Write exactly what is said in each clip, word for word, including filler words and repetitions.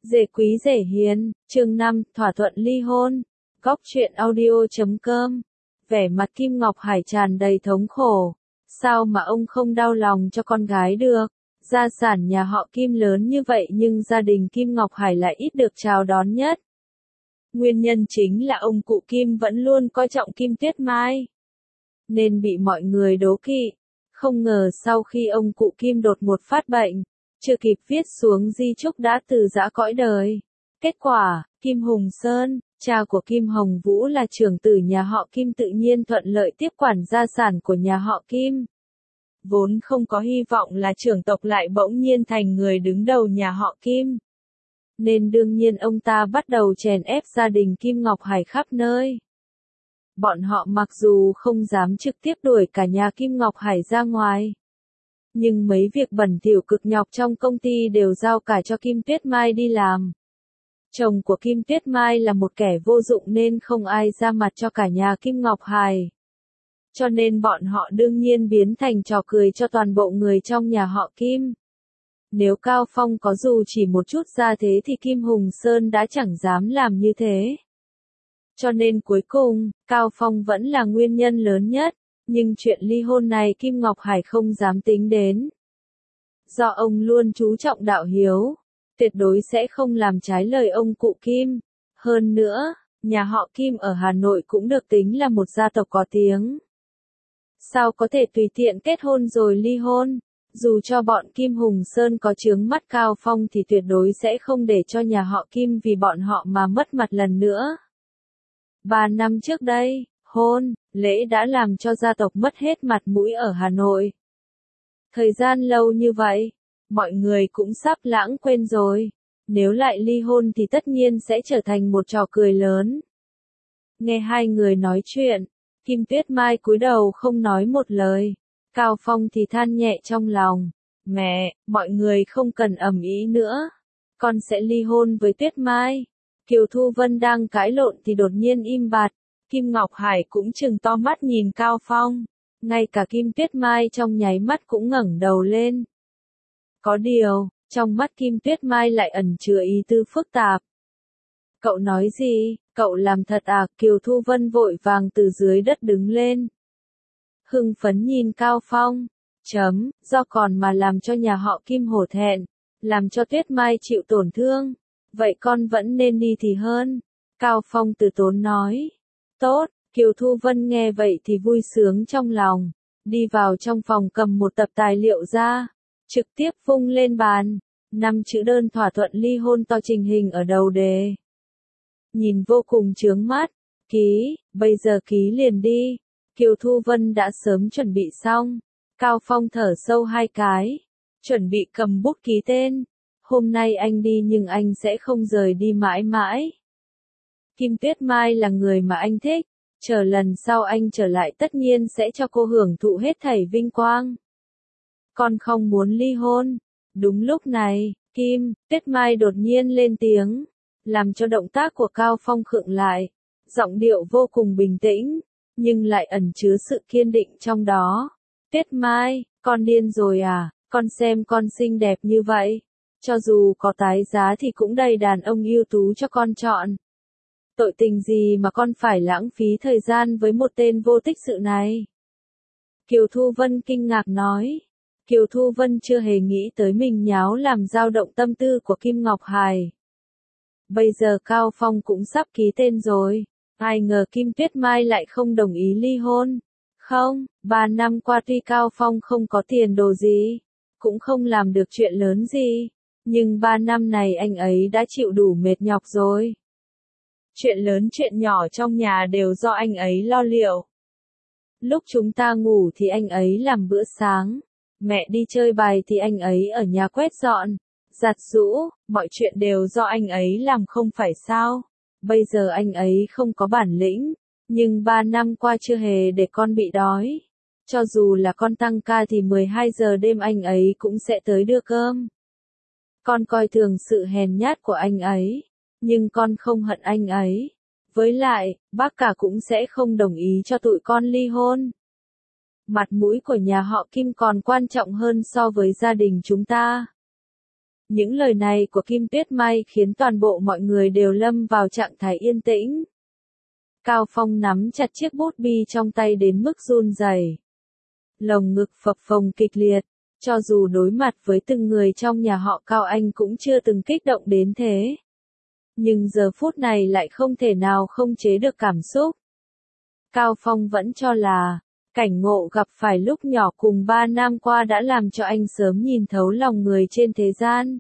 Dễ quý dễ hiền, chương năm, thỏa thuận ly hôn. Góc truyện audio chấm com. Vẻ mặt Kim Ngọc Hải tràn đầy thống khổ. Sao mà ông không đau lòng cho con gái được? Gia sản nhà họ Kim lớn như vậy nhưng gia đình Kim Ngọc Hải lại ít được chào đón nhất. Nguyên nhân chính là ông cụ Kim vẫn luôn coi trọng Kim Tuyết Mai, nên bị mọi người đố kỵ. Không ngờ sau khi ông cụ Kim đột một phát bệnh, chưa kịp viết xuống di chúc đã từ giã cõi đời. Kết quả, Kim Hùng Sơn, cha của Kim Hồng Vũ là trưởng tử nhà họ Kim tự nhiên thuận lợi tiếp quản gia sản của nhà họ Kim. Vốn không có hy vọng là trưởng tộc lại bỗng nhiên thành người đứng đầu nhà họ Kim. Nên đương nhiên ông ta bắt đầu chèn ép gia đình Kim Ngọc Hải khắp nơi. Bọn họ mặc dù không dám trực tiếp đuổi cả nhà Kim Ngọc Hải ra ngoài, nhưng mấy việc bẩn thỉu cực nhọc trong công ty đều giao cả cho Kim Tuyết Mai đi làm. Chồng của Kim Tuyết Mai là một kẻ vô dụng nên không ai ra mặt cho cả nhà Kim Ngọc Hải. Cho nên bọn họ đương nhiên biến thành trò cười cho toàn bộ người trong nhà họ Kim. Nếu Cao Phong có dù chỉ một chút ra thế thì Kim Hùng Sơn đã chẳng dám làm như thế. Cho nên cuối cùng, Cao Phong vẫn là nguyên nhân lớn nhất, nhưng chuyện ly hôn này Kim Ngọc Hải không dám tính đến. Do ông luôn chú trọng đạo hiếu, tuyệt đối sẽ không làm trái lời ông cụ Kim. Hơn nữa, nhà họ Kim ở Hà Nội cũng được tính là một gia tộc có tiếng. Sao có thể tùy tiện kết hôn rồi ly hôn? Dù cho bọn Kim Hùng Sơn có chướng mắt Cao Phong thì tuyệt đối sẽ không để cho nhà họ Kim vì bọn họ mà mất mặt lần nữa. Ba năm trước đây, hôn, lễ đã làm cho gia tộc mất hết mặt mũi ở Hà Nội. Thời gian lâu như vậy, mọi người cũng sắp lãng quên rồi. Nếu lại ly hôn thì tất nhiên sẽ trở thành một trò cười lớn. Nghe hai người nói chuyện, Kim Tuyết Mai cúi đầu không nói một lời. Cao Phong thì than nhẹ trong lòng. Mẹ, mọi người không cần ầm ĩ nữa. Con sẽ ly hôn với Tuyết Mai. Kiều Thu Vân đang cãi lộn thì đột nhiên im bặt. Kim Ngọc Hải cũng trừng to mắt nhìn Cao Phong. Ngay cả Kim Tuyết Mai trong nháy mắt cũng ngẩng đầu lên. Có điều, trong mắt Kim Tuyết Mai lại ẩn chứa ý tư phức tạp. Cậu nói gì? Cậu làm thật à? Kiều Thu Vân vội vàng từ dưới đất đứng lên. Hưng phấn nhìn Cao Phong. Chấm, do còn mà làm cho nhà họ Kim hổ thẹn, làm cho Tuyết Mai chịu tổn thương. Vậy con vẫn nên đi thì hơn. Cao Phong từ tốn nói. Tốt, Kiều Thu Vân nghe vậy thì vui sướng trong lòng. Đi vào trong phòng cầm một tập tài liệu ra. Trực tiếp vung lên bàn. Năm chữ đơn thỏa thuận ly hôn to trình hình ở đầu đề. Nhìn vô cùng chướng mắt. Ký, bây giờ ký liền đi. Kiều Thu Vân đã sớm chuẩn bị xong. Cao Phong thở sâu hai cái. Chuẩn bị cầm bút ký tên. Hôm nay anh đi nhưng anh sẽ không rời đi mãi mãi. Kim Tuyết Mai là người mà anh thích. Chờ lần sau anh trở lại tất nhiên sẽ cho cô hưởng thụ hết thảy vinh quang. Con không muốn ly hôn. Đúng lúc này, Kim Tuyết Mai đột nhiên lên tiếng. Làm cho động tác của Cao Phong khựng lại. Giọng điệu vô cùng bình tĩnh, nhưng lại ẩn chứa sự kiên định trong đó. Tuyết Mai, con điên rồi à? Con xem con xinh đẹp như vậy. Cho dù có tái giá thì cũng đầy đàn ông ưu tú cho con chọn. Tội tình gì mà con phải lãng phí thời gian với một tên vô tích sự này? Kiều Thu Vân kinh ngạc nói. Kiều Thu Vân chưa hề nghĩ tới mình nháo làm dao động tâm tư của Kim Ngọc Hải. Bây giờ Cao Phong cũng sắp ký tên rồi. Ai ngờ Kim Tuyết Mai lại không đồng ý ly hôn. Không, ba năm qua tuy Cao Phong không có tiền đồ gì, cũng không làm được chuyện lớn gì. Nhưng ba năm này anh ấy đã chịu đủ mệt nhọc rồi. Chuyện lớn chuyện nhỏ trong nhà đều do anh ấy lo liệu. Lúc chúng ta ngủ thì anh ấy làm bữa sáng. Mẹ đi chơi bài thì anh ấy ở nhà quét dọn, giặt giũ, mọi chuyện đều do anh ấy làm không phải sao. Bây giờ anh ấy không có bản lĩnh, nhưng ba năm qua chưa hề để con bị đói. Cho dù là con tăng ca thì mười hai giờ đêm anh ấy cũng sẽ tới đưa cơm. Con coi thường sự hèn nhát của anh ấy, nhưng con không hận anh ấy. Với lại, bác cả cũng sẽ không đồng ý cho tụi con ly hôn. Mặt mũi của nhà họ Kim còn quan trọng hơn so với gia đình chúng ta. Những lời này của Kim Tuyết Mai khiến toàn bộ mọi người đều lâm vào trạng thái yên tĩnh. Cao Phong nắm chặt chiếc bút bi trong tay đến mức run rẩy. Lồng ngực phập phồng kịch liệt, cho dù đối mặt với từng người trong nhà họ Cao anh cũng chưa từng kích động đến thế. Nhưng giờ phút này lại không thể nào không chế được cảm xúc. Cao Phong vẫn cho là, cảnh ngộ gặp phải lúc nhỏ cùng ba năm qua đã làm cho anh sớm nhìn thấu lòng người trên thế gian.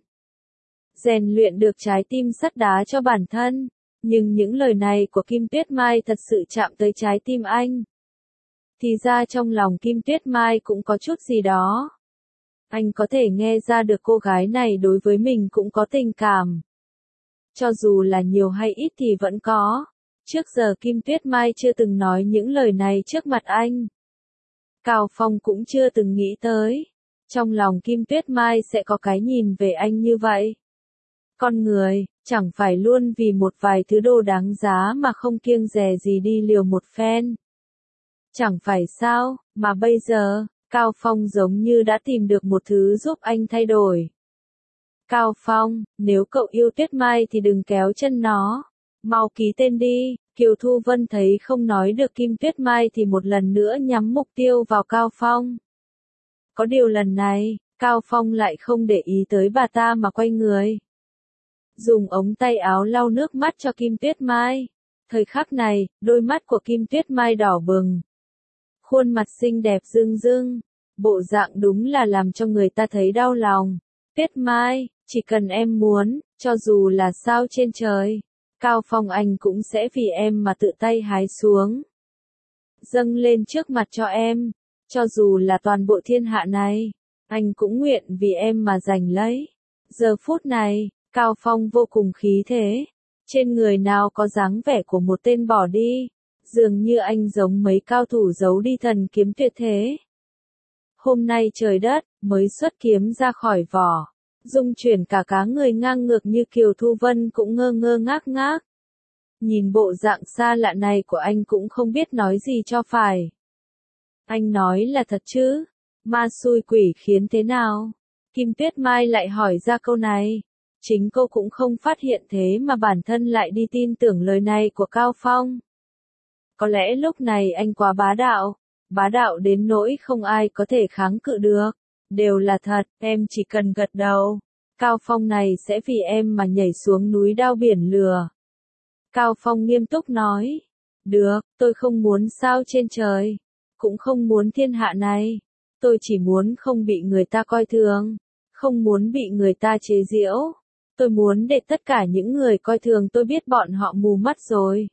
Rèn luyện được trái tim sắt đá cho bản thân, nhưng những lời này của Kim Tuyết Mai thật sự chạm tới trái tim anh. Thì ra trong lòng Kim Tuyết Mai cũng có chút gì đó. Anh có thể nghe ra được cô gái này đối với mình cũng có tình cảm. Cho dù là nhiều hay ít thì vẫn có. Trước giờ Kim Tuyết Mai chưa từng nói những lời này trước mặt anh. Cao Phong cũng chưa từng nghĩ tới. Trong lòng Kim Tuyết Mai sẽ có cái nhìn về anh như vậy. Con người, chẳng phải luôn vì một vài thứ đồ đáng giá mà không kiêng dè gì đi liều một phen. Chẳng phải sao, mà bây giờ, Cao Phong giống như đã tìm được một thứ giúp anh thay đổi. Cao Phong, nếu cậu yêu Tuyết Mai thì đừng kéo chân nó. Mau ký tên đi. Kiều Thu Vân thấy không nói được Kim Tuyết Mai thì một lần nữa nhắm mục tiêu vào Cao Phong. Có điều lần này, Cao Phong lại không để ý tới bà ta mà quay người. Dùng ống tay áo lau nước mắt cho Kim Tuyết Mai. Thời khắc này, đôi mắt của Kim Tuyết Mai đỏ bừng. Khuôn mặt xinh đẹp rưng rưng. Bộ dạng đúng là làm cho người ta thấy đau lòng. Tuyết Mai, chỉ cần em muốn, cho dù là sao trên trời, Cao Phong anh cũng sẽ vì em mà tự tay hái xuống. Dâng lên trước mặt cho em, cho dù là toàn bộ thiên hạ này, anh cũng nguyện vì em mà giành lấy. Giờ phút này, Cao Phong vô cùng khí thế, trên người nào có dáng vẻ của một tên bỏ đi, dường như anh giống mấy cao thủ giấu đi thần kiếm tuyệt thế. Hôm nay trời đất, mới xuất kiếm ra khỏi vỏ. Dung chuyển cả cá người ngang ngược như Kiều Thu Vân cũng ngơ ngơ ngác ngác. Nhìn bộ dạng xa lạ này của anh cũng không biết nói gì cho phải. Anh nói là thật chứ? Ma xui quỷ khiến thế nào? Kim Tuyết Mai lại hỏi ra câu này. Chính cô cũng không phát hiện thế mà bản thân lại đi tin tưởng lời này của Cao Phong. Có lẽ lúc này anh quá bá đạo. Bá đạo đến nỗi không ai có thể kháng cự được. Đều là thật, em chỉ cần gật đầu. Cao Phong này sẽ vì em mà nhảy xuống núi đao biển lửa. Cao Phong nghiêm túc nói. Được, tôi không muốn sao trên trời. Cũng không muốn thiên hạ này. Tôi chỉ muốn không bị người ta coi thường. Không muốn bị người ta chế giễu. Tôi muốn để tất cả những người coi thường tôi biết bọn họ mù mắt rồi.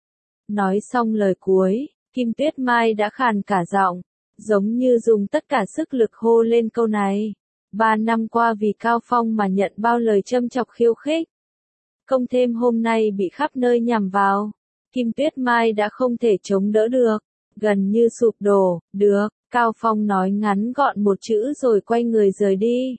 Nói xong lời cuối, Kim Tuyết Mai đã khàn cả giọng. Giống như dùng tất cả sức lực hô lên câu này. Ba năm qua vì Cao Phong mà nhận bao lời châm chọc khiêu khích. Công thêm hôm nay bị khắp nơi nhằm vào. Kim Tuyết Mai đã không thể chống đỡ được. Gần như sụp đổ. Được, Cao Phong nói ngắn gọn một chữ rồi quay người rời đi.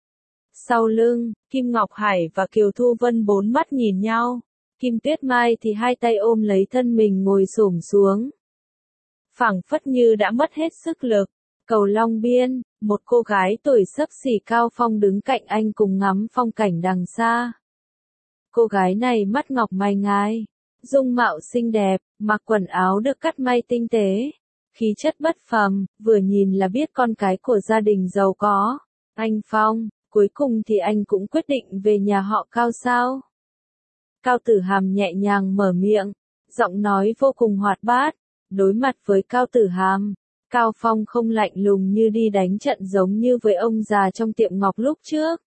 Sau lưng, Kim Ngọc Hải và Kiều Thu Vân bốn mắt nhìn nhau. Kim Tuyết Mai thì hai tay ôm lấy thân mình ngồi xổm xuống. Phảng phất như đã mất hết sức lực. Cầu Long Biên, một cô gái tuổi xấp xỉ Cao Phong đứng cạnh anh cùng ngắm phong cảnh đằng xa. Cô gái này mắt ngọc mày ngài, dung mạo xinh đẹp, mặc quần áo được cắt may tinh tế, khí chất bất phàm, vừa nhìn là biết con cái của gia đình giàu có. Anh Phong, cuối cùng thì anh cũng quyết định về nhà họ Cao sao? Cao Tử Hàm nhẹ nhàng mở miệng, giọng nói vô cùng hoạt bát. Đối mặt với Cao Tử Hàm, Cao Phong không lạnh lùng như đi đánh trận giống như với ông già trong tiệm ngọc lúc trước.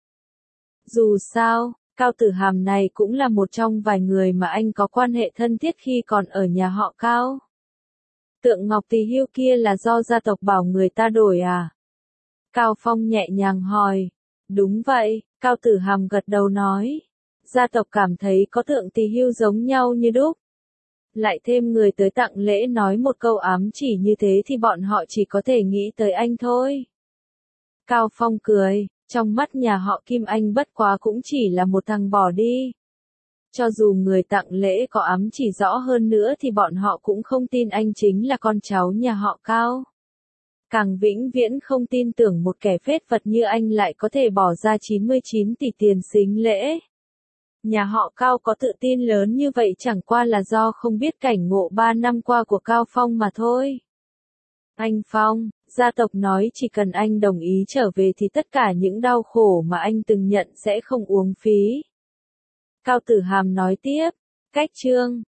Dù sao, Cao Tử Hàm này cũng là một trong vài người mà anh có quan hệ thân thiết khi còn ở nhà họ Cao. Tượng ngọc tỳ hưu kia là do gia tộc bảo người ta đổi à? Cao Phong nhẹ nhàng hỏi. Đúng vậy, Cao Tử Hàm gật đầu nói. Gia tộc cảm thấy có tượng tỳ hưu giống nhau như đúc. Lại thêm người tới tặng lễ nói một câu ám chỉ như thế thì bọn họ chỉ có thể nghĩ tới anh thôi. Cao Phong cười, trong mắt nhà họ Kim anh bất quá cũng chỉ là một thằng bỏ đi. Cho dù người tặng lễ có ám chỉ rõ hơn nữa thì bọn họ cũng không tin anh chính là con cháu nhà họ Cao. Càng vĩnh viễn không tin tưởng một kẻ phết vật như anh lại có thể bỏ ra chín mươi chín tỷ tiền sính lễ. Nhà họ Cao có tự tin lớn như vậy chẳng qua là do không biết cảnh ngộ ba năm qua của Cao Phong mà thôi. Anh Phong, gia tộc nói chỉ cần anh đồng ý trở về thì tất cả những đau khổ mà anh từng nhận sẽ không uổng phí. Cao Tử Hàm nói tiếp, cách chương